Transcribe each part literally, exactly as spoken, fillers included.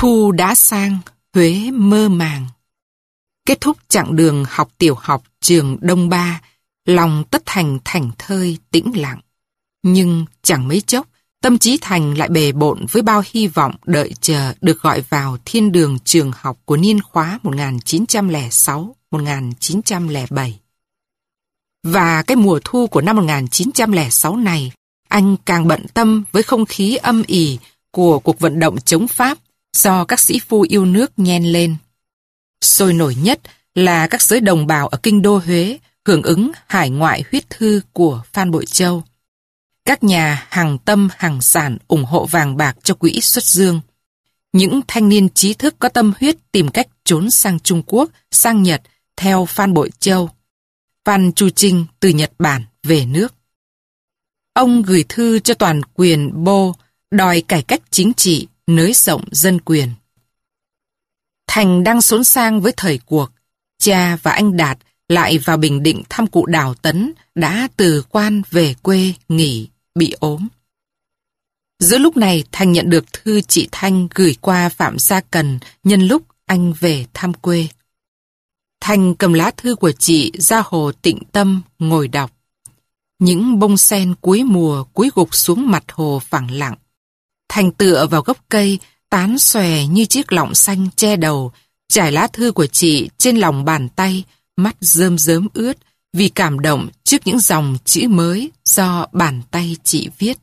Thu đã sang, Huế mơ màng. Kết thúc chặng đường học tiểu học trường Đông Ba, lòng Tất Thành thảnh thơi tĩnh lặng. Nhưng chẳng mấy chốc, tâm trí Thành lại bề bộn với bao hy vọng đợi chờ được gọi vào thiên đường trường học của niên khóa một nghìn chín trăm lẻ sáu một nghìn chín trăm lẻ bảy. Và cái mùa thu của năm một nghìn chín trăm lẻ sáu này, anh càng bận tâm với không khí âm ỉ của cuộc vận động chống Pháp do các sĩ phu yêu nước nhen lên. Sôi nổi nhất là các giới đồng bào ở kinh đô Huế hưởng ứng hải ngoại huyết thư của Phan Bội Châu. Các nhà hàng tâm hàng sản ủng hộ vàng bạc cho quỹ xuất dương. Những thanh niên trí thức có tâm huyết tìm cách trốn sang Trung Quốc, sang Nhật theo Phan Bội Châu. Phan Chu Trinh từ Nhật Bản về nước. Ông gửi thư cho toàn quyền Bô đòi cải cách chính trị, nới rộng dân quyền. Thành đang xốn sang với thời cuộc. Cha và anh Đạt lại vào Bình Định thăm cụ Đào Tấn đã từ quan về quê nghỉ, bị ốm. Giữa lúc này Thành nhận được thư chị Thanh gửi qua Phạm Gia Cần nhân lúc anh về thăm quê. Thành cầm lá thư của chị ra hồ Tịnh Tâm ngồi đọc. Những bông sen cuối mùa cúi gục xuống mặt hồ phẳng lặng. Thành tựa vào gốc cây, tán xòe như chiếc lọng xanh che đầu, trải lá thư của chị trên lòng bàn tay, mắt rơm rớm ướt vì cảm động trước những dòng chữ mới do bàn tay chị viết.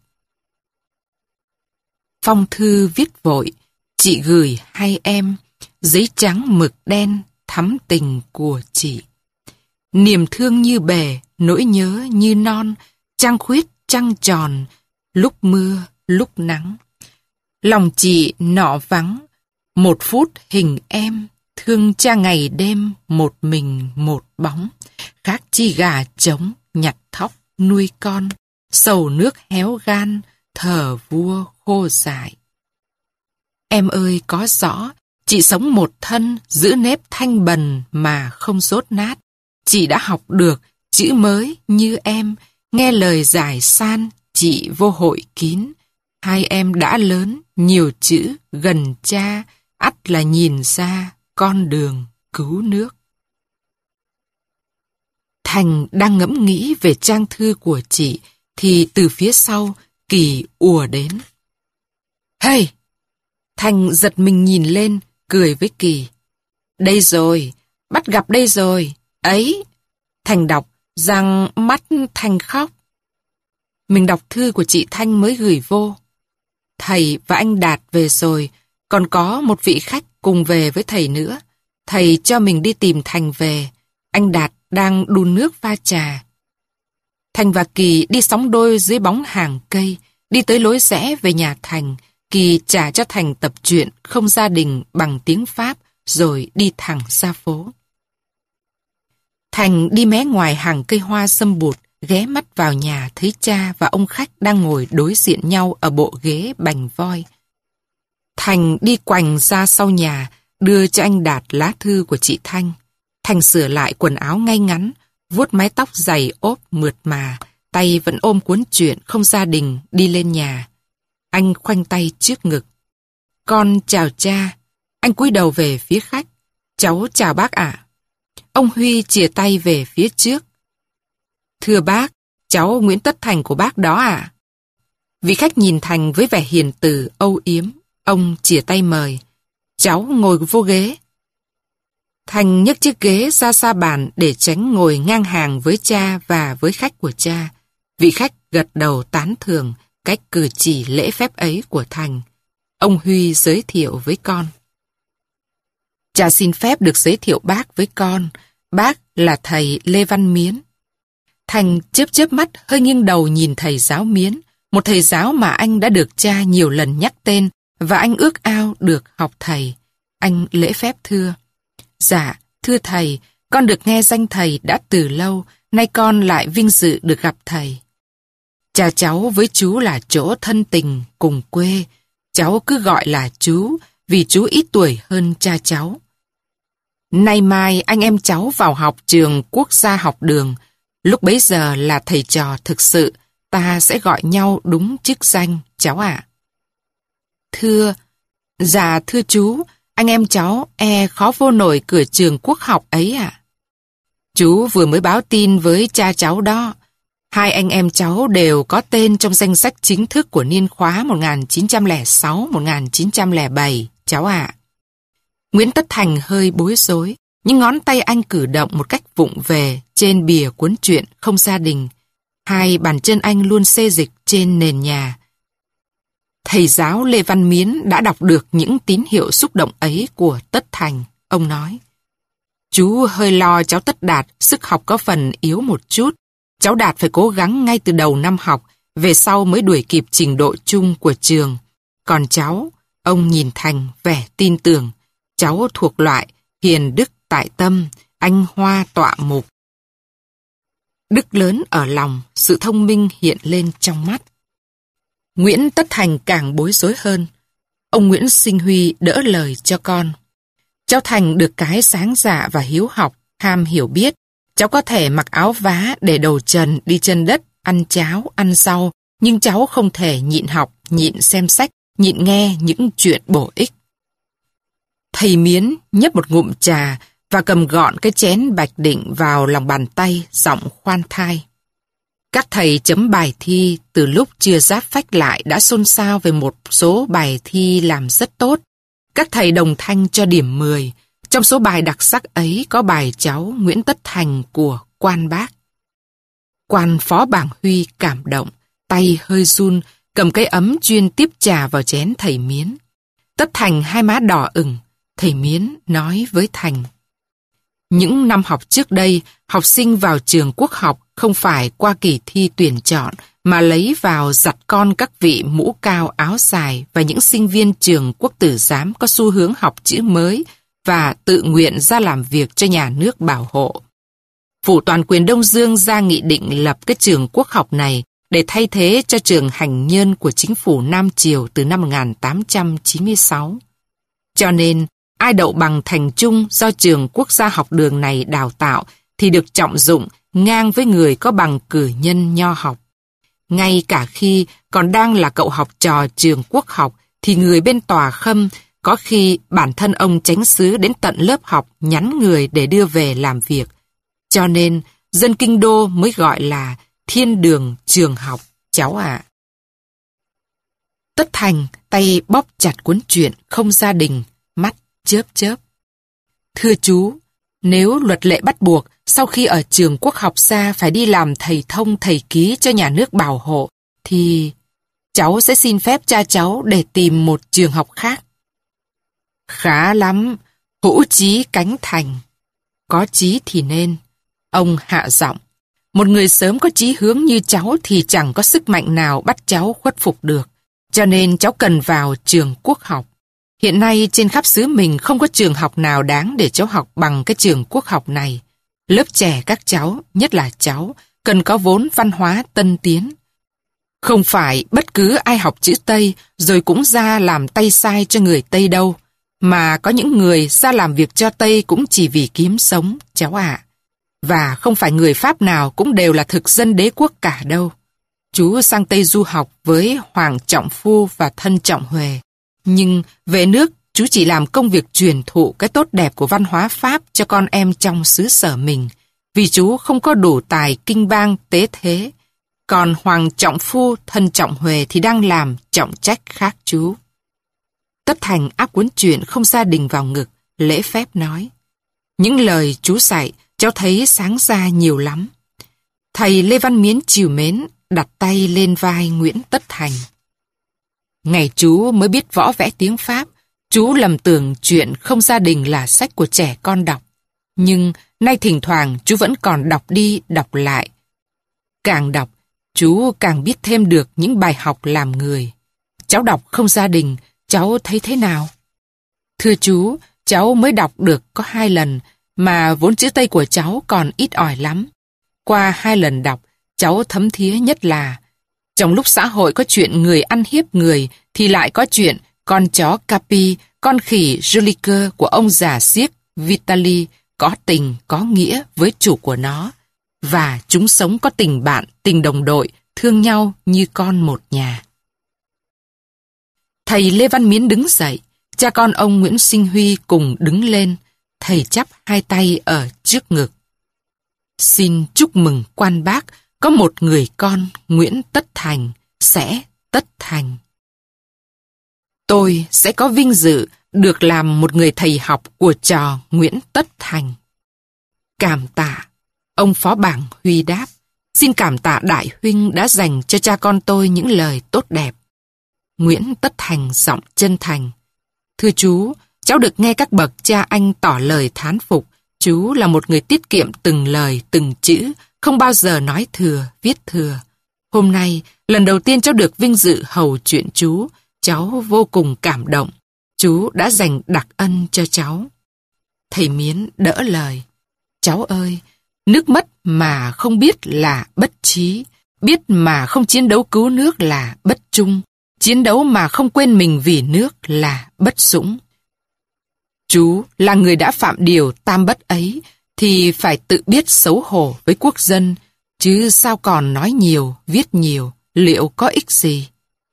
Phong thư viết vội, chị gửi hai em, giấy trắng mực đen thắm tình của chị. Niềm thương như bể, nỗi nhớ như non, trăng khuyết trăng tròn, lúc mưa, lúc nắng. Lòng chị nọ vắng, một phút hình em, thương cha ngày đêm, một mình một bóng. Khác chi gà trống, nhặt thóc, nuôi con, sầu nước héo gan, thờ vua khô dại. Em ơi có rõ, chị sống một thân, giữ nếp thanh bần mà không dốt nát. Chị đã học được chữ mới như em, nghe lời giải san, chị vô hội kín. Hai em đã lớn, nhiều chữ, gần cha, ắt là nhìn ra con đường cứu nước. Thành đang ngẫm nghĩ về trang thư của chị, thì từ phía sau, Kỳ ùa đến. Hey! Thành giật mình nhìn lên, cười với Kỳ. Đây rồi, bắt gặp đây rồi, ấy. Thành đọc, rằng mắt Thành khóc. Mình đọc thư của chị Thanh mới gửi vô. Thầy và anh Đạt về rồi, còn có một vị khách cùng về với thầy nữa. Thầy cho mình đi tìm Thành về. Anh Đạt đang đun nước pha trà. Thành và Kỳ đi sóng đôi dưới bóng hàng cây, đi tới lối rẽ về nhà Thành. Kỳ trả cho Thành tập truyện Không gia đình bằng tiếng Pháp, rồi đi thẳng ra phố. Thành đi mé ngoài hàng cây hoa sâm bụt, ghé mắt vào nhà thấy cha và ông khách đang ngồi đối diện nhau ở bộ ghế bành voi. Thành đi quành ra sau nhà, đưa cho anh Đạt lá thư của chị Thanh. Thành sửa lại quần áo ngay ngắn, vuốt mái tóc dày ốp mượt mà, tay vẫn ôm cuốn truyện Không gia đình đi lên nhà. Anh khoanh tay trước ngực. Con chào cha. Anh cúi đầu về phía khách. Cháu chào bác ạ. Ông Huy chìa tay về phía trước. Thưa bác, cháu Nguyễn Tất Thành của bác đó ạ. Vị khách nhìn Thành với vẻ hiền từ âu yếm. Ông chìa tay mời. Cháu ngồi vô ghế. Thành nhấc chiếc ghế ra xa bàn để tránh ngồi ngang hàng với cha và với khách của cha. Vị khách gật đầu tán thưởng cách cử chỉ lễ phép ấy của Thành. Ông Huy giới thiệu với con. Cha xin phép được giới thiệu bác với con. Bác là thầy Lê Văn Miến. Thành chớp chớp mắt hơi nghiêng đầu nhìn thầy giáo Miến, một thầy giáo mà anh đã được cha nhiều lần nhắc tên và anh ước ao được học thầy. Anh lễ phép thưa. Dạ, thưa thầy, con được nghe danh thầy đã từ lâu, nay con lại vinh dự được gặp thầy. Cha cháu với chú là chỗ thân tình, cùng quê. Cháu cứ gọi là chú, vì chú ít tuổi hơn cha cháu. Nay mai anh em cháu vào học trường Quốc gia học đường. Lúc bấy giờ là thầy trò thực sự, ta sẽ gọi nhau đúng chức danh, cháu ạ. Thưa, Dạ thưa chú, anh em cháu e khó vô nổi cửa trường quốc học ấy ạ. Chú vừa mới báo tin với cha cháu đó. Hai anh em cháu đều có tên trong danh sách chính thức của niên khóa một nghìn chín trăm lẻ sáu một nghìn chín trăm lẻ bảy, cháu ạ. Nguyễn Tất Thành hơi bối rối, nhưng ngón tay anh cử động một cách vụng về trên bìa cuốn truyện Không Gia Đình. Hai bàn chân anh luôn xê dịch trên nền nhà. Thầy giáo Lê Văn Miến đã đọc được những tín hiệu xúc động ấy của Tất Thành. Ông nói, chú hơi lo cháu Tất Đạt, sức học có phần yếu một chút. Cháu Đạt phải cố gắng ngay từ đầu năm học, về sau mới đuổi kịp trình độ chung của trường. Còn cháu, ông nhìn Thành vẻ tin tưởng. Cháu thuộc loại hiền đức tại tâm, anh hoa tọa mục. Đức lớn ở lòng, sự thông minh hiện lên trong mắt. Nguyễn Tất Thành càng bối rối hơn. Ông Nguyễn Sinh Huy đỡ lời cho con. Cháu Thành được cái sáng dạ và hiếu học, ham hiểu biết. Cháu có thể mặc áo vá để đầu trần đi chân đất, ăn cháo, ăn rau, nhưng cháu không thể nhịn học, nhịn xem sách, nhịn nghe những chuyện bổ ích. Thầy Miến nhấp một ngụm trà và cầm gọn cái chén bạch định vào lòng bàn tay, giọng khoan thai. Các thầy chấm bài thi từ lúc chưa giáp phách lại đã xôn xao về một số bài thi làm rất tốt. Các thầy đồng thanh cho điểm mười. Trong số bài đặc sắc ấy có bài cháu Nguyễn Tất Thành của Quan Bác. Quan Phó Bảng Huy cảm động, tay hơi run, cầm cái ấm chuyên tiếp trà vào chén thầy Miến. Tất Thành hai má đỏ ửng, thầy Miến nói với Thành. Những năm học trước đây, học sinh vào trường quốc học không phải qua kỳ thi tuyển chọn mà lấy vào giặt con các vị mũ cao áo dài và những sinh viên trường quốc tử giám có xu hướng học chữ mới và tự nguyện ra làm việc cho nhà nước bảo hộ. Phủ toàn quyền Đông Dương ra nghị định lập cái trường quốc học này để thay thế cho trường hành nhân của chính phủ Nam Triều từ năm một nghìn tám trăm chín mươi sáu. Cho nên, ai đậu bằng thành trung do trường quốc gia học đường này đào tạo thì được trọng dụng ngang với người có bằng cử nhân nho học. Ngay cả khi còn đang là cậu học trò trường quốc học thì người bên tòa khâm có khi bản thân ông chánh xứ đến tận lớp học nhắn người để đưa về làm việc. Cho nên dân kinh đô mới gọi là thiên đường trường học, cháu ạ. Tất Thành tay bóp chặt cuốn truyện Không Gia Đình, mắt chớp chớp. Thưa chú, nếu luật lệ bắt buộc sau khi ở trường quốc học ra phải đi làm thầy thông thầy ký cho nhà nước bảo hộ, thì cháu sẽ xin phép cha cháu để tìm một trường học khác. Khá lắm, hữu chí cánh thành. Có chí thì nên. Ông hạ giọng. Một người sớm có chí hướng như cháu thì chẳng có sức mạnh nào bắt cháu khuất phục được. Cho nên cháu cần vào trường quốc học. Hiện nay trên khắp xứ mình không có trường học nào đáng để cháu học bằng cái trường quốc học này. Lớp trẻ các cháu, nhất là cháu, cần có vốn văn hóa tân tiến. Không phải bất cứ ai học chữ Tây rồi cũng ra làm tay sai cho người Tây đâu, mà có những người ra làm việc cho Tây cũng chỉ vì kiếm sống, cháu ạ. Và không phải người Pháp nào cũng đều là thực dân đế quốc cả đâu. Chú sang Tây du học với Hoàng Trọng Phu và thân Trọng Huệ. Nhưng về nước, chú chỉ làm công việc truyền thụ cái tốt đẹp của văn hóa Pháp cho con em trong xứ sở mình, vì chú không có đủ tài kinh bang tế thế. Còn Hoàng Trọng Phu, thân Trọng Huệ thì đang làm trọng trách khác chú. Tất Thành áp cuốn truyện Không Gia Đình vào ngực, lễ phép nói. Những lời chú dạy, cháu thấy sáng ra nhiều lắm. Thầy Lê Văn Miến trìu mến, đặt tay lên vai Nguyễn Tất Thành. Ngày chú mới biết võ vẽ tiếng Pháp, chú lầm tưởng chuyện Không Gia Đình là sách của trẻ con đọc. Nhưng nay thỉnh thoảng chú vẫn còn đọc đi đọc lại. Càng đọc, chú càng biết thêm được những bài học làm người. Cháu đọc Không Gia Đình, cháu thấy thế nào? Thưa chú, cháu mới đọc được có hai lần, mà vốn chữ Tây của cháu còn ít ỏi lắm. Qua hai lần đọc, cháu thấm thía nhất là trong lúc xã hội có chuyện người ăn hiếp người thì lại có chuyện con chó Capi, con khỉ Juliker của ông già xiếc Vitali có tình, có nghĩa với chủ của nó. Và chúng sống có tình bạn, tình đồng đội, thương nhau như con một nhà. Thầy Lê Văn Miến đứng dậy, cha con ông Nguyễn Sinh Huy cùng đứng lên, thầy chắp hai tay ở trước ngực. Xin chúc mừng quan bác có một người con Nguyễn Tất Thành sẽ tất thành. Tôi sẽ có vinh dự được làm một người thầy học của trò Nguyễn Tất Thành. Cảm tạ. Ông Phó Bảng Huy đáp. Xin cảm tạ đại huynh đã dành cho cha con tôi những lời tốt đẹp. Nguyễn Tất Thành giọng chân thành. Thưa chú, cháu được nghe các bậc cha anh tỏ lời thán phục. Chú là một người tiết kiệm từng lời, từng chữ, không bao giờ nói thừa, viết thừa. Hôm nay, lần đầu tiên cháu được vinh dự hầu chuyện chú, cháu vô cùng cảm động. Chú đã dành đặc ân cho cháu. Thầy Miến đỡ lời. Cháu ơi, nước mất mà không biết là bất trí, biết mà không chiến đấu cứu nước là bất trung, chiến đấu mà không quên mình vì nước là bất dũng. Chú là người đã phạm điều tam bất ấy, thì phải tự biết xấu hổ với quốc dân, chứ sao còn nói nhiều, viết nhiều, liệu có ích gì?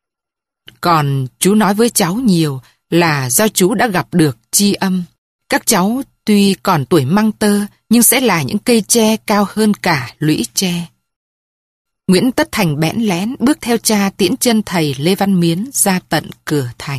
Còn chú nói với cháu nhiều là do chú đã gặp được tri âm. Các cháu tuy còn tuổi măng tơ, nhưng sẽ là những cây tre cao hơn cả lũy tre. Nguyễn Tất Thành bẽn lén bước theo cha tiễn chân thầy Lê Văn Miến ra tận cửa thành.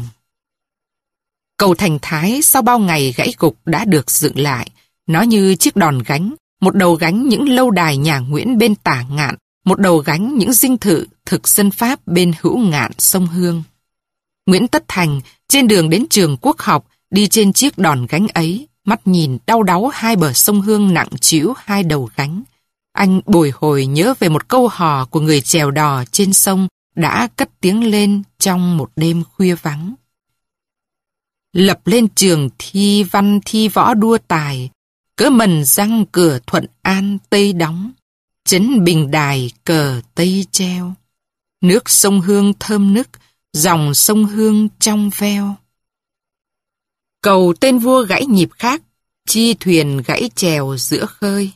Cầu Thành Thái sau bao ngày gãy gục đã được dựng lại. Nó như chiếc đòn gánh, một đầu gánh những lâu đài nhà Nguyễn bên tả ngạn, một đầu gánh những dinh thự thực dân Pháp bên hữu ngạn sông Hương. Nguyễn Tất Thành trên đường đến trường Quốc học đi trên chiếc đòn gánh ấy, mắt nhìn đau đáu hai bờ sông Hương nặng trĩu hai đầu gánh. Anh bồi hồi nhớ về một câu hò của người chèo đò trên sông đã cất tiếng lên trong một đêm khuya vắng. Lập lên trường thi văn thi võ đua tài, cỡ mần răng cửa Thuận An Tây đóng, trấn Bình Đài cờ Tây treo. Nước sông Hương thơm nức, dòng sông Hương trong veo. Cầu tên vua gãy nhịp khác, chi thuyền gãy chèo giữa khơi.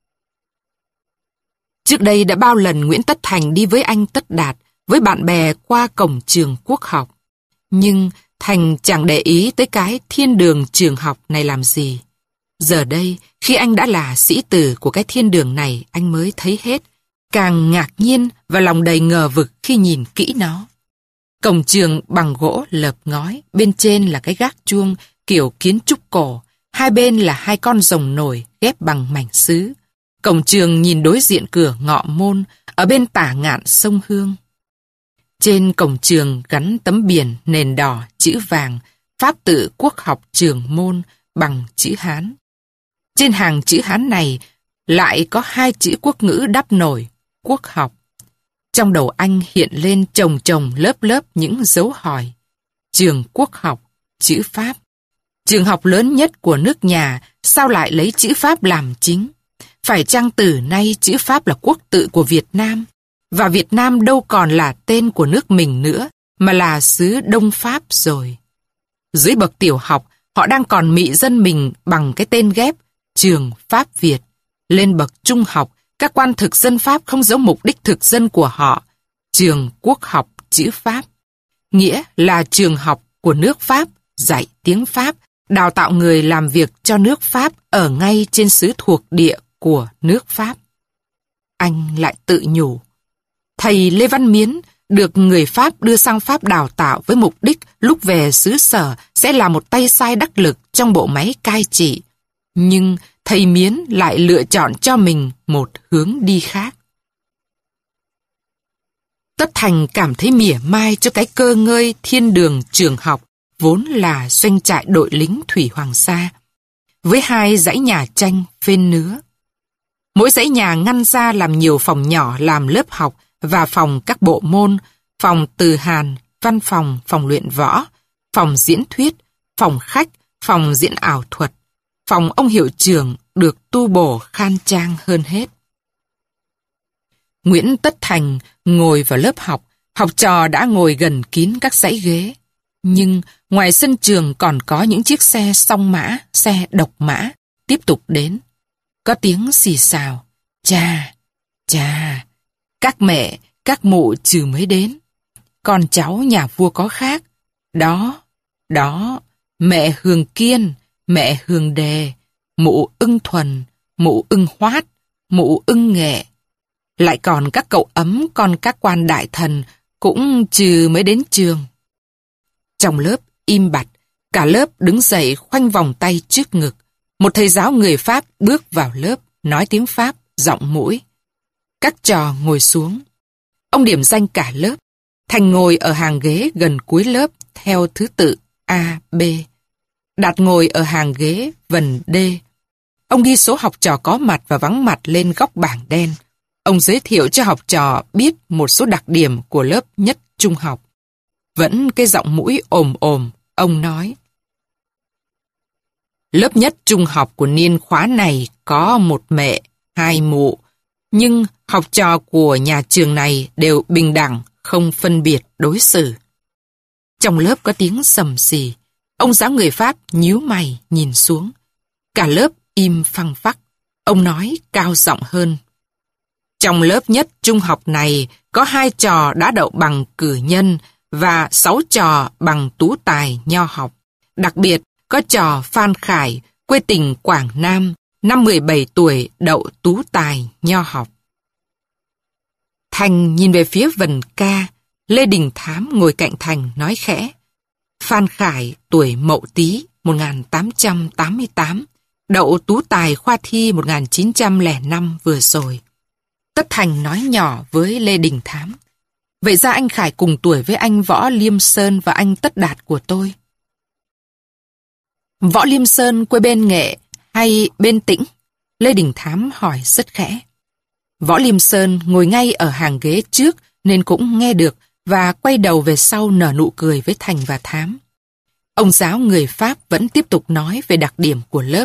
Trước đây đã bao lần Nguyễn Tất Thành đi với anh Tất Đạt, với bạn bè qua cổng trường Quốc học. Nhưng Thành chẳng để ý tới cái thiên đường trường học này làm gì. Giờ đây, khi anh đã là sĩ tử của cái thiên đường này, anh mới thấy hết, càng ngạc nhiên và lòng đầy ngờ vực khi nhìn kỹ nó. Cổng trường bằng gỗ lợp ngói, bên trên là cái gác chuông kiểu kiến trúc cổ, hai bên là hai con rồng nổi ghép bằng mảnh sứ. Cổng trường nhìn đối diện cửa ngọ môn, ở bên tả ngạn sông Hương. Trên cổng trường gắn tấm biển nền đỏ chữ vàng, pháp tự Quốc học trường môn bằng chữ Hán. Trên hàng chữ Hán này lại có hai chữ quốc ngữ đắp nổi, Quốc học. Trong đầu anh hiện lên chồng chồng lớp lớp những dấu hỏi. Trường Quốc học, chữ Pháp. Trường học lớn nhất của nước nhà, sao lại lấy chữ Pháp làm chính? Phải chăng từ nay chữ Pháp là quốc tự của Việt Nam? Và Việt Nam đâu còn là tên của nước mình nữa, mà là xứ Đông Pháp rồi. Dưới bậc tiểu học, họ đang còn mị dân mình bằng cái tên ghép Trường Pháp Việt. Lên bậc trung học, các quan thực dân Pháp không giấu mục đích thực dân của họ. Trường Quốc học chữ Pháp. Nghĩa là trường học của nước Pháp, dạy tiếng Pháp, đào tạo người làm việc cho nước Pháp ở ngay trên xứ thuộc địa của nước Pháp. Anh lại tự nhủ. Thầy Lê Văn Miến được người Pháp đưa sang Pháp đào tạo với mục đích lúc về xứ sở sẽ là một tay sai đắc lực trong bộ máy cai trị. Nhưng thầy Miến lại lựa chọn cho mình một hướng đi khác. Tất Thành cảm thấy mỉa mai cho cái cơ ngơi thiên đường trường học vốn là doanh trại đội lính thủy Hoàng Sa, với hai dãy nhà tranh phên nứa. Mỗi dãy nhà ngăn ra làm nhiều phòng nhỏ làm lớp học và phòng các bộ môn, phòng từ hàn, văn phòng, phòng luyện võ, phòng diễn thuyết, phòng khách, phòng diễn ảo thuật. Phòng ông hiệu trưởng được tu bổ khang trang hơn hết. Nguyễn Tất Thành ngồi vào lớp học, học trò đã ngồi gần kín các dãy ghế. Nhưng ngoài sân trường còn có những chiếc xe song mã, xe độc mã, tiếp tục đến. Có tiếng xì xào, chà, chà, các mẹ, các mụ trừ mới đến. Con cháu nhà vua có khác, đó, đó, mẹ Hường Kiên, mẹ Hường Đề, mụ Ưng Thuần, mụ Ưng Hoát, mụ Ưng Nghệ. Lại còn các cậu ấm con các quan đại thần cũng trừ mới đến trường. Trong lớp im bặt, cả lớp đứng dậy khoanh vòng tay trước ngực. Một thầy giáo người Pháp bước vào lớp, nói tiếng Pháp, giọng mũi. Các trò ngồi xuống. Ông điểm danh cả lớp. Thành ngồi ở hàng ghế gần cuối lớp theo thứ tự A, B. Đạt ngồi ở hàng ghế vần D. Ông ghi số học trò có mặt và vắng mặt lên góc bảng đen. Ông giới thiệu cho học trò biết một số đặc điểm của lớp nhất trung học. Vẫn cái giọng mũi ồm ồm, ông nói. Lớp nhất trung học của niên khóa này có một mẹ, hai mụ, nhưng học trò của nhà trường này đều bình đẳng, không phân biệt đối xử. Trong lớp có tiếng sầm xì. Ông giáo người Pháp nhíu mày nhìn xuống. Cả lớp im phăng phắc. Ông nói cao giọng hơn. Trong lớp nhất trung học này có hai trò đã đậu bằng cử nhân và sáu trò bằng tú tài nho học. Đặc biệt có trò Phan Khải, quê tỉnh Quảng Nam, năm mười bảy tuổi đậu tú tài nho học. Thành nhìn về phía vần ca. Lê Đình Thám ngồi cạnh Thành nói khẽ. Phan Khải tuổi Mậu Tý một nghìn tám trăm tám mươi tám, đậu tú tài khoa thi một nghìn chín trăm lẻ năm vừa rồi. Tất Thành nói nhỏ với Lê Đình Thám. Vậy ra anh Khải cùng tuổi với anh Võ Liêm Sơn và anh Tất Đạt của tôi. Võ Liêm Sơn quê bên Nghệ hay bên Tĩnh? Lê Đình Thám hỏi rất khẽ. Võ Liêm Sơn ngồi ngay ở hàng ghế trước nên cũng nghe được và quay đầu về sau nở nụ cười với Thành và Thám. Ông giáo người Pháp vẫn tiếp tục nói về đặc điểm của lớp.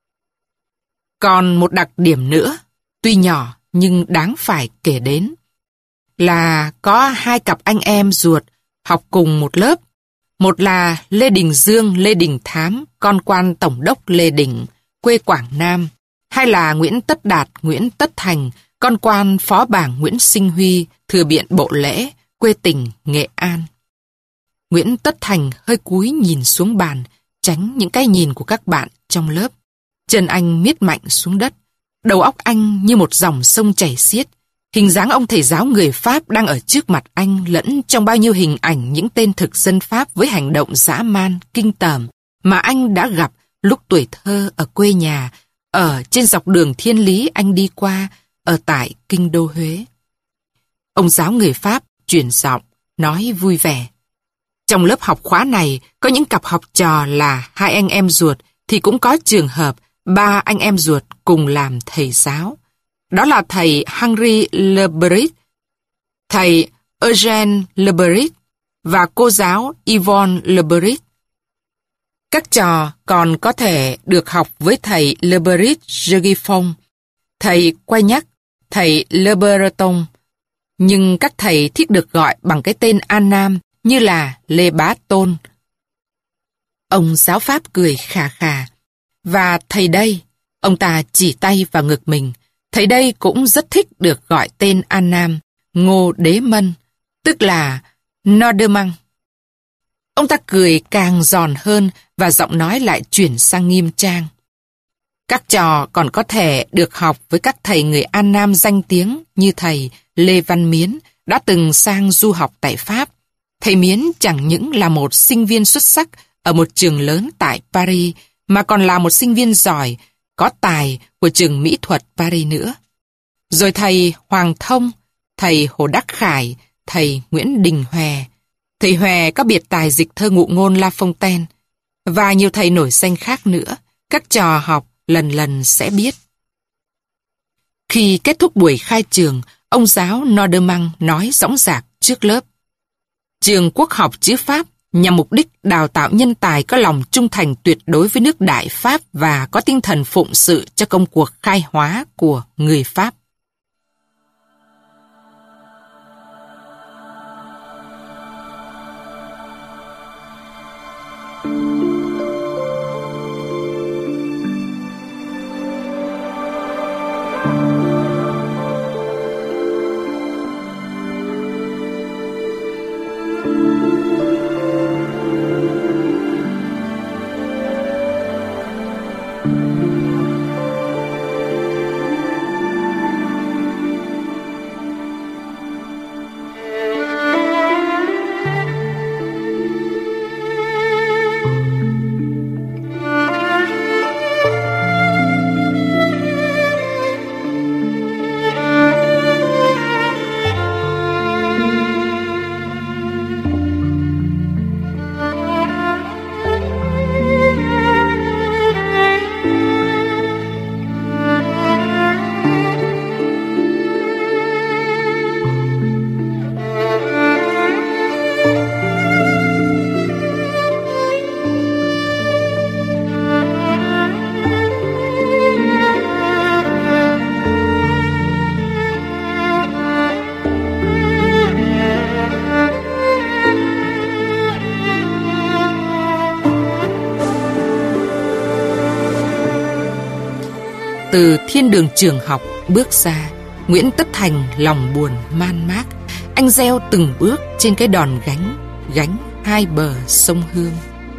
Còn một đặc điểm nữa, tuy nhỏ nhưng đáng phải kể đến, là có hai cặp anh em ruột học cùng một lớp. Một là Lê Đình Dương, Lê Đình Thám, con quan tổng đốc Lê Đình, quê Quảng Nam. Hai là Nguyễn Tất Đạt, Nguyễn Tất Thành, con quan phó bảng Nguyễn Sinh Huy, thừa biện Bộ Lễ, quê tỉnh Nghệ An. Nguyễn Tất Thành hơi cúi nhìn xuống bàn, tránh những cái nhìn của các bạn trong lớp. Chân anh miết mạnh xuống đất. Đầu óc anh như một dòng sông chảy xiết. Hình dáng ông thầy giáo người Pháp đang ở trước mặt anh lẫn trong bao nhiêu hình ảnh những tên thực dân Pháp với hành động dã man, kinh tởm mà anh đã gặp lúc tuổi thơ ở quê nhà, ở trên dọc đường thiên lý anh đi qua, ở tại kinh đô Huế. Ông giáo người Pháp chuyển giọng, nói vui vẻ. Trong lớp học khóa này có những cặp học trò là hai anh em ruột thì cũng có trường hợp ba anh em ruột cùng làm thầy giáo. Đó là thầy Henri Lebrit, thầy Eugène Lebrit và cô giáo Yvonne Lebrit. Các trò còn có thể được học với thầy Lebrit Jegifon, thầy Quay Nhắc, thầy Le Breton, nhưng các thầy thích được gọi bằng cái tên An Nam như là Lê Bá Tôn. Ông giáo Pháp cười khà khà. Và thầy đây, ông ta chỉ tay vào ngực mình, thầy đây cũng rất thích được gọi tên An Nam, Ngô Đế Mân, tức là Norderman. Ông ta cười càng giòn hơn và giọng nói lại chuyển sang nghiêm trang. Các trò còn có thể được học với các thầy người An Nam danh tiếng như thầy Lê Văn Miến đã từng sang du học tại Pháp. Thầy Miến chẳng những là một sinh viên xuất sắc ở một trường lớn tại Paris, mà còn là một sinh viên giỏi, có tài của trường mỹ thuật Paris nữa. Rồi thầy Hoàng Thông, thầy Hồ Đắc Khải, thầy Nguyễn Đình Hòe, thầy Hòe có biệt tài dịch thơ ngụ ngôn La Fontaine, và nhiều thầy nổi danh khác nữa, các trò học lần lần sẽ biết. Khi kết thúc buổi khai trường, ông giáo Norderman nói dõng dạc trước lớp. Trường quốc học chữ Pháp nhằm mục đích đào tạo nhân tài có lòng trung thành tuyệt đối với nước Đại Pháp và có tinh thần phụng sự cho công cuộc khai hóa của người Pháp. từ thiên đường trường học bước ra, Nguyễn Tất Thành lòng buồn man mác. Anh gieo từng bước trên cái đòn gánh, gánh hai bờ sông Hương.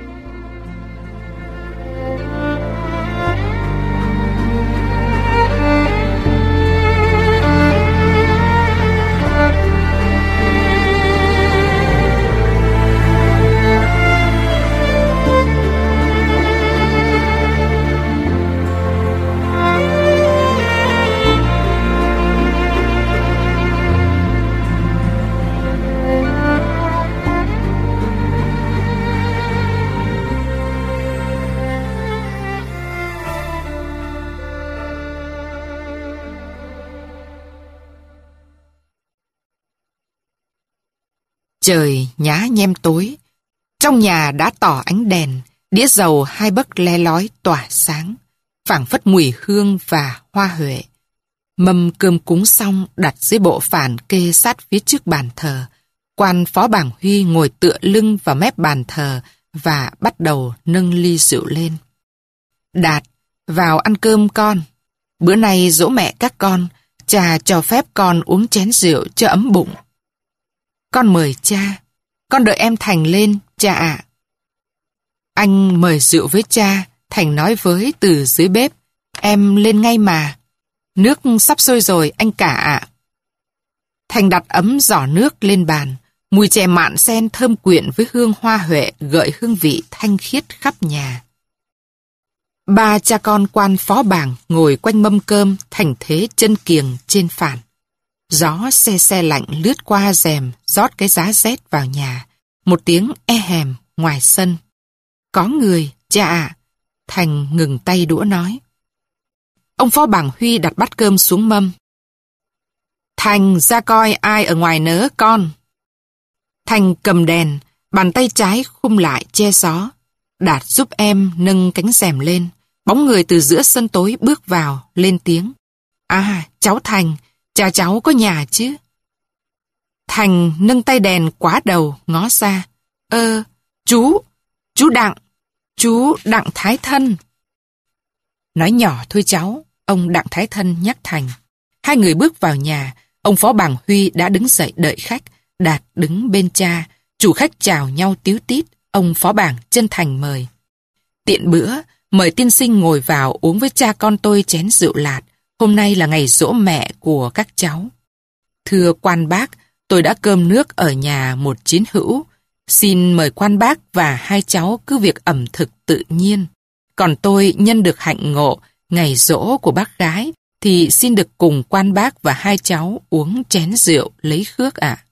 Trời nhá nhem tối, trong nhà đã tỏ ánh đèn, đĩa dầu hai bấc le lói tỏa sáng, phảng phất mùi hương và hoa huệ. Mâm cơm cúng xong đặt dưới bộ phản kê sát phía trước bàn thờ. Quan phó bảng Huy ngồi tựa lưng vào mép bàn thờ và bắt đầu nâng ly rượu lên. Đạt, vào ăn cơm con. Bữa nay dỗ mẹ các con, cha cho phép con uống chén rượu cho ấm bụng. Con mời cha. Con đợi em Thành lên, cha ạ. Anh mời rượu với cha, Thành nói với từ dưới bếp. Em lên ngay mà. Nước sắp sôi rồi, anh cả ạ. Thành đặt ấm giỏ nước lên bàn. Mùi chè mạn sen thơm quyện với hương hoa huệ gợi hương vị thanh khiết khắp nhà. Ba cha con quan phó bảng ngồi quanh mâm cơm thành thế chân kiềng trên phản. Gió se se lạnh lướt qua rèm, rót cái giá rét vào nhà. Một tiếng e hèm ngoài sân. Có người, cha ạ. Thành ngừng tay đũa nói. Ông phó bảng Huy đặt bát cơm xuống mâm. Thành ra coi ai ở ngoài nớ con. Thành cầm đèn, bàn tay trái khum lại che gió. Đạt giúp em nâng cánh rèm lên. Bóng người từ giữa sân tối bước vào, lên tiếng. À, cháu Thành, cha cháu có nhà chứ? Thành nâng tay đèn quá đầu, ngó ra. Ơ, chú, chú Đặng, chú Đặng Thái Thân. Nói nhỏ thôi cháu, ông Đặng Thái Thân nhắc Thành. Hai người bước vào nhà, ông phó bảng Huy đã đứng dậy đợi khách, Đạt đứng bên cha, chủ khách chào nhau tíu tít, ông phó bảng chân thành mời. Tiện bữa, mời tiên sinh ngồi vào uống với cha con tôi chén rượu lạt, hôm nay là ngày giỗ mẹ của các cháu. Thưa quan bác, tôi đã cơm nước ở nhà một chiến hữu, xin mời quan bác và hai cháu cứ việc ẩm thực tự nhiên. Còn tôi nhân được hạnh ngộ, ngày giỗ của bác gái, thì xin được cùng quan bác và hai cháu uống chén rượu lấy khước ạ.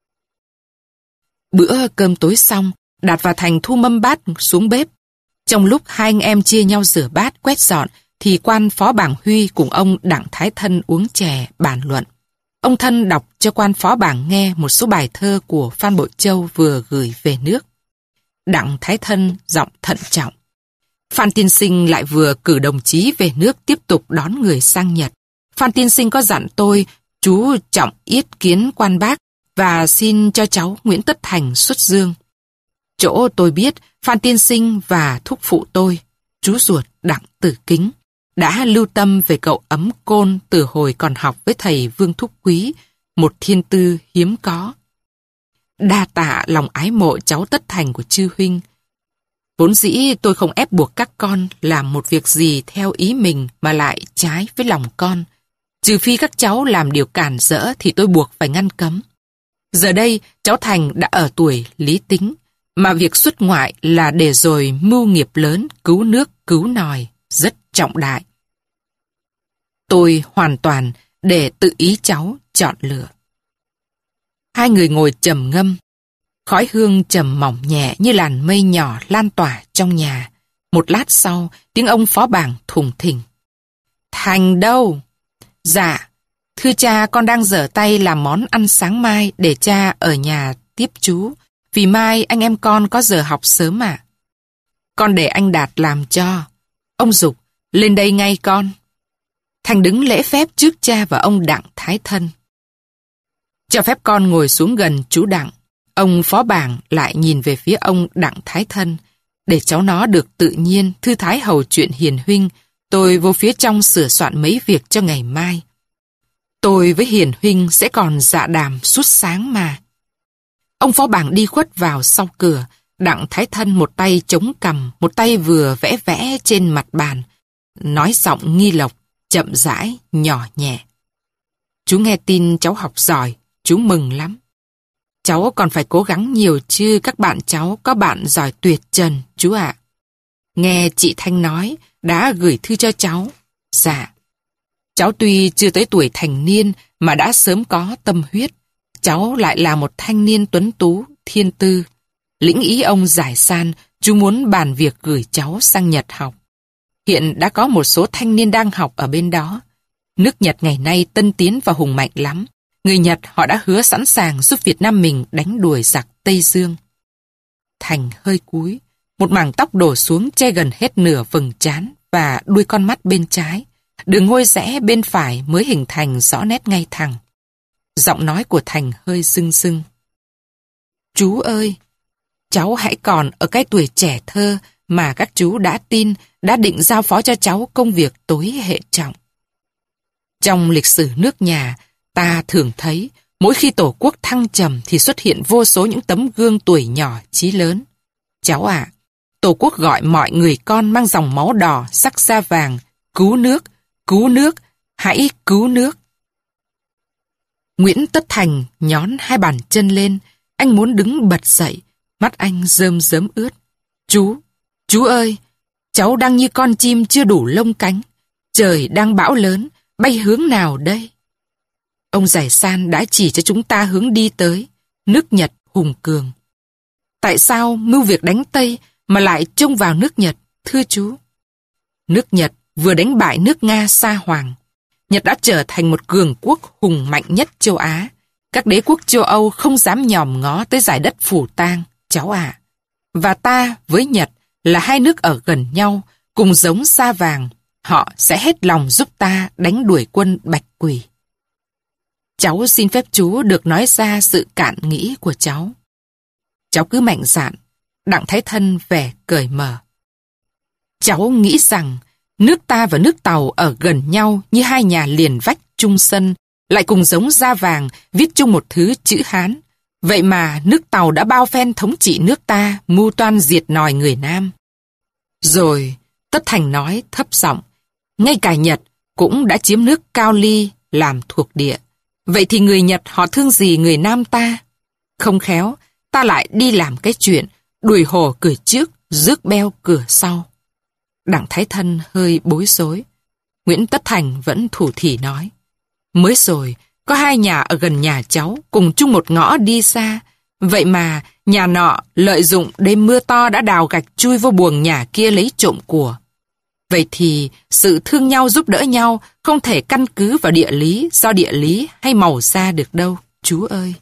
Bữa cơm tối xong, Đạt và Thành thu mâm bát xuống bếp. Trong lúc hai anh em chia nhau rửa bát, quét dọn, thì quan phó bảng Huy cùng ông Đặng Thái Thân uống chè, bàn luận. Ông Thân đọc cho quan phó bảng nghe một số bài thơ của Phan Bội Châu vừa gửi về nước. Đặng Thái Thân giọng thận trọng. Phan tiên sinh lại vừa cử đồng chí về nước tiếp tục đón người sang Nhật. Phan tiên sinh có dặn tôi chú trọng yết kiến quan bác và xin cho cháu Nguyễn Tất Thành xuất dương. Chỗ tôi biết Phan tiên sinh và thúc phụ tôi, chú ruột Đặng Tử Kính, đã lưu tâm về cậu ấm côn từ hồi còn học với thầy Vương Thúc Quý, một thiên tư hiếm có. Đa tạ lòng ái mộ cháu Tất Thành của chư huynh. Vốn dĩ tôi không ép buộc các con làm một việc gì theo ý mình mà lại trái với lòng con. Trừ phi các cháu làm điều cản rỡ thì tôi buộc phải ngăn cấm. Giờ đây cháu Thành đã ở tuổi lý tính, mà việc xuất ngoại là để rồi mưu nghiệp lớn, cứu nước, cứu nòi, rất trọng đại. Tôi hoàn toàn để tự ý cháu chọn lựa. Hai người ngồi trầm ngâm. Khói hương trầm mỏng nhẹ như làn mây nhỏ lan tỏa trong nhà. Một lát sau, tiếng ông phó bảng thùng thình. Thành đâu? Dạ, thưa cha, con đang dở tay làm món ăn sáng mai để cha ở nhà tiếp chú. Vì mai anh em con có giờ học sớm à? Con để anh Đạt làm cho. Ông Dục, lên đây ngay con. Thành đứng lễ phép trước cha và ông Đặng Thái Thân. Cho phép con ngồi xuống gần chú Đặng. Ông phó bảng lại nhìn về phía ông Đặng Thái Thân. Để cháu nó được tự nhiên, thư thái hầu chuyện hiền huynh, Tôi vô phía trong sửa soạn mấy việc cho ngày mai. Tôi với Hiền huynh sẽ còn dạ đàm suốt sáng mà. Ông phó bảng đi khuất vào sau cửa, Đặng Thái Thân một tay chống cằm, một tay vừa vẽ vẽ trên mặt bàn, nói giọng nghi lộc, chậm rãi, nhỏ nhẹ. Chú nghe tin cháu học giỏi, chú mừng lắm. Cháu còn phải cố gắng nhiều chứ, các bạn cháu có bạn giỏi tuyệt trần, chú ạ. Nghe chị Thanh nói, đã gửi thư cho cháu. Dạ. Cháu tuy chưa tới tuổi thành niên mà đã sớm có tâm huyết. Cháu lại là một thanh niên tuấn tú, thiên tư. Lĩnh ý ông giải san, chú muốn bàn việc gửi cháu sang Nhật học. Hiện đã có một số thanh niên đang học ở bên đó. Nước Nhật ngày nay tân tiến và hùng mạnh lắm. Người Nhật họ đã hứa sẵn sàng giúp Việt Nam mình đánh đuổi giặc Tây Dương. Thành hơi cúi, một mảng tóc đổ xuống che gần hết nửa vầng trán và đuôi con mắt bên trái. Đường ngôi rẽ bên phải mới hình thành rõ nét ngay thẳng. Giọng nói của Thành hơi rưng rưng. Chú ơi, cháu hãy còn ở cái tuổi trẻ thơ mà các chú đã tin, đã định giao phó cho cháu công việc tối hệ trọng. Trong lịch sử nước nhà, ta thường thấy mỗi khi Tổ quốc thăng trầm thì xuất hiện vô số những tấm gương tuổi nhỏ chí lớn. Cháu ạ, à, Tổ quốc gọi mọi người con mang dòng máu đỏ sắc da vàng, cứu nước, cứu nước, hãy cứu nước. Nguyễn Tất Thành nhón hai bàn chân lên, anh muốn đứng bật dậy, mắt anh rơm rớm ướt. Chú, chú ơi, cháu đang như con chim chưa đủ lông cánh, trời đang bão lớn, bay hướng nào đây? Ông Giải San đã chỉ cho chúng ta hướng đi tới, nước Nhật hùng cường. Tại sao mưu việc đánh Tây mà lại trông vào nước Nhật, thưa chú? Nước Nhật vừa đánh bại nước Nga Sa Hoàng. Nhật đã trở thành một cường quốc hùng mạnh nhất châu Á. Các đế quốc châu Âu không dám nhòm ngó tới giải đất phủ tang, cháu ạ. À. Và ta với Nhật là hai nước ở gần nhau, cùng giống da vàng. Họ sẽ hết lòng giúp ta đánh đuổi quân Bạch Quỷ. Cháu xin phép chú được nói ra sự cạn nghĩ của cháu. Cháu cứ mạnh dạn, Đặng Thái Thân vẻ cởi mở. Cháu nghĩ rằng nước ta và nước Tàu ở gần nhau như hai nhà liền vách chung sân, lại cùng giống da vàng, viết chung một thứ chữ Hán. Vậy mà nước Tàu đã bao phen thống trị nước ta, mưu toan diệt nòi người Nam. Rồi, Tất Thành nói thấp giọng, ngay cả Nhật cũng đã chiếm nước Cao Ly làm thuộc địa. Vậy thì người Nhật họ thương gì người Nam ta? Không khéo, ta lại đi làm cái chuyện đuổi hổ cửa trước, rước beo cửa sau. Đặng Thái Thân hơi bối rối. Nguyễn Tất Thành vẫn thủ thỉ nói. Mới rồi, có hai nhà ở gần nhà cháu cùng chung một ngõ đi xa. Vậy mà nhà nọ lợi dụng đêm mưa to đã đào gạch chui vô buồng nhà kia lấy trộm của. Vậy thì sự thương nhau giúp đỡ nhau không thể căn cứ vào địa lý, do địa lý hay màu da được đâu, chú ơi.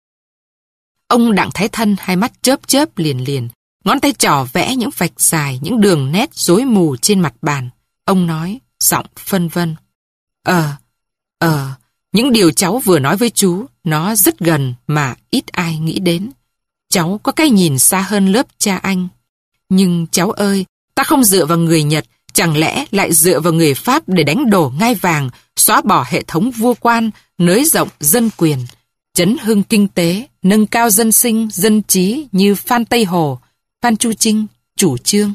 Ông Đặng Thái Thân hai mắt chớp chớp liền liền, ngón tay trỏ vẽ những vạch dài, những đường nét rối mù trên mặt bàn. Ông nói, giọng phân vân. Ờ, ờ, những điều cháu vừa nói với chú, nó rất gần mà ít ai nghĩ đến. Cháu có cái nhìn xa hơn lớp cha anh. Nhưng cháu ơi, ta không dựa vào người Nhật, chẳng lẽ lại dựa vào người Pháp để đánh đổ ngai vàng, xóa bỏ hệ thống vua quan, nới rộng dân quyền, chấn hưng kinh tế, nâng cao dân sinh, dân trí như Phan Tây Hồ, Phan Chu Trinh chủ trương.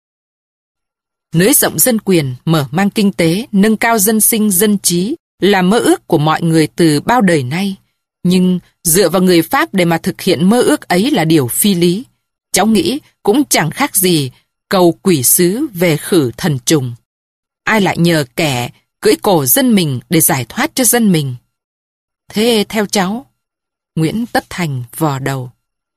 Nới rộng dân quyền, mở mang kinh tế, nâng cao dân sinh, dân trí là mơ ước của mọi người từ bao đời nay. Nhưng dựa vào người Pháp để mà thực hiện mơ ước ấy là điều phi lý. Cháu nghĩ cũng chẳng khác gì cầu quỷ sứ về khử thần trùng. Ai lại nhờ kẻ cưỡi cổ dân mình để giải thoát cho dân mình? Thế theo cháu? Nguyễn Tất Thành vò đầu.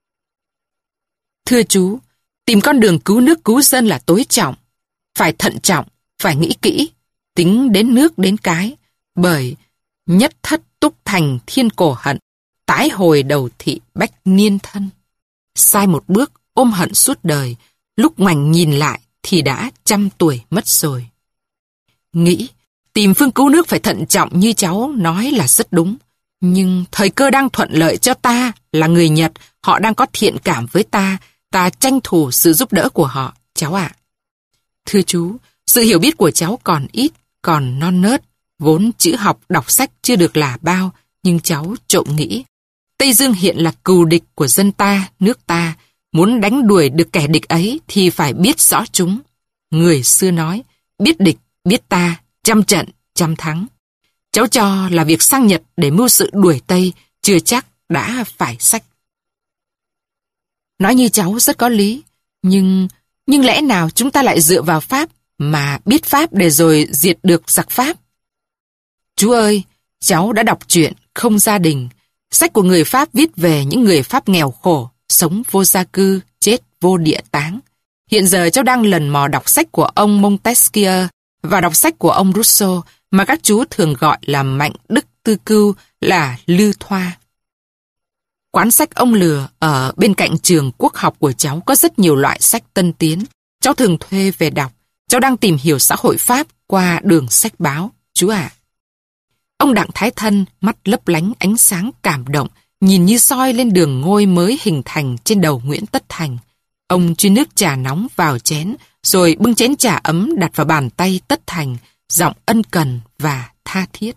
Thưa chú, tìm con đường cứu nước cứu dân là tối trọng. Phải thận trọng, phải nghĩ kỹ, tính đến nước đến cái. Bởi nhất thất túc thành thiên cổ hận, tái hồi đầu thị bách niên thân. Sai một bước ôm hận suốt đời, lúc ngoảnh nhìn lại thì đã trăm tuổi mất rồi. Nghĩ, tìm phương cứu nước phải thận trọng như cháu nói là rất đúng. Nhưng thời cơ đang thuận lợi cho ta là người Nhật, họ đang có thiện cảm với ta, ta tranh thủ sự giúp đỡ của họ, cháu ạ. Thưa chú, Sự hiểu biết của cháu còn ít, còn non nớt. Vốn chữ học đọc sách chưa được là bao, nhưng cháu trộm nghĩ. Tây Dương hiện là cừu địch của dân ta, nước ta. Muốn đánh đuổi được kẻ địch ấy thì phải biết rõ chúng. Người xưa nói, biết địch, biết ta, trăm trận, trăm thắng. Cháu cho là việc sang Nhật để mưu sự đuổi Tây, chưa chắc đã phải sách. Nói như cháu rất có lý, nhưng nhưng lẽ nào chúng ta lại dựa vào Pháp mà biết Pháp để rồi diệt được giặc Pháp? Chú ơi, cháu đã đọc truyện Không Gia Đình, sách của người Pháp viết về những người Pháp nghèo khổ, sống vô gia cư, chết vô địa táng. Hiện giờ cháu đang lần mò đọc sách của ông Montesquieu và đọc sách của ông Rousseau mà các chú thường gọi là Mạnh Đức Tư Cưu, là Lư Thoa. Quán sách ông Lừa ở bên cạnh trường quốc học của cháu có rất nhiều loại sách tân tiến. Cháu thường thuê về đọc. Cháu đang tìm hiểu xã hội Pháp qua đường sách báo, chú ạ. Ông Đặng Thái Thân, mắt lấp lánh ánh sáng cảm động, nhìn như soi lên đường ngôi mới hình thành trên đầu Nguyễn Tất Thành. Ông chuyên nước trà nóng vào chén, rồi bưng chén trà ấm đặt vào bàn tay Tất Thành, giọng ân cần và tha thiết.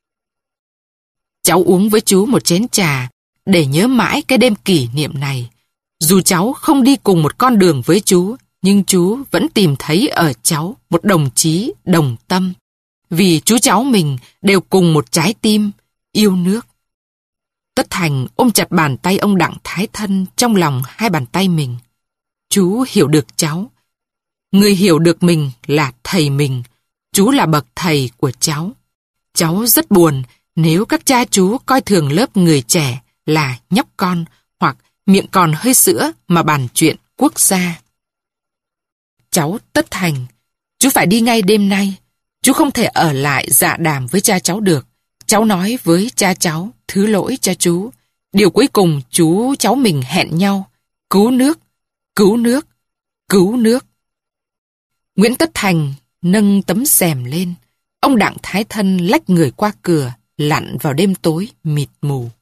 Cháu uống với chú một chén trà để nhớ mãi cái đêm kỷ niệm này. Dù cháu không đi cùng một con đường với chú, nhưng chú vẫn tìm thấy ở cháu một đồng chí đồng tâm. Vì chú cháu mình đều cùng một trái tim, yêu nước. Tất Thành ôm chặt bàn tay ông Đặng Thái Thân trong lòng hai bàn tay mình. Chú hiểu được cháu. Người hiểu được mình là thầy mình. Chú là bậc thầy của cháu. Cháu rất buồn nếu các cha chú coi thường lớp người trẻ là nhóc con hoặc miệng còn hơi sữa mà bàn chuyện quốc gia. Cháu Tất Thành, chú phải đi ngay đêm nay. Chú không thể ở lại dạ đàm với cha cháu được. Cháu nói với cha cháu, thứ lỗi cho chú. Điều cuối cùng chú cháu mình hẹn nhau. Cứu nước, cứu nước, cứu nước. Nguyễn Tất Thành nâng tấm rèm lên. Ông Đặng Thái Thân lách người qua cửa, lặn vào đêm tối mịt mù.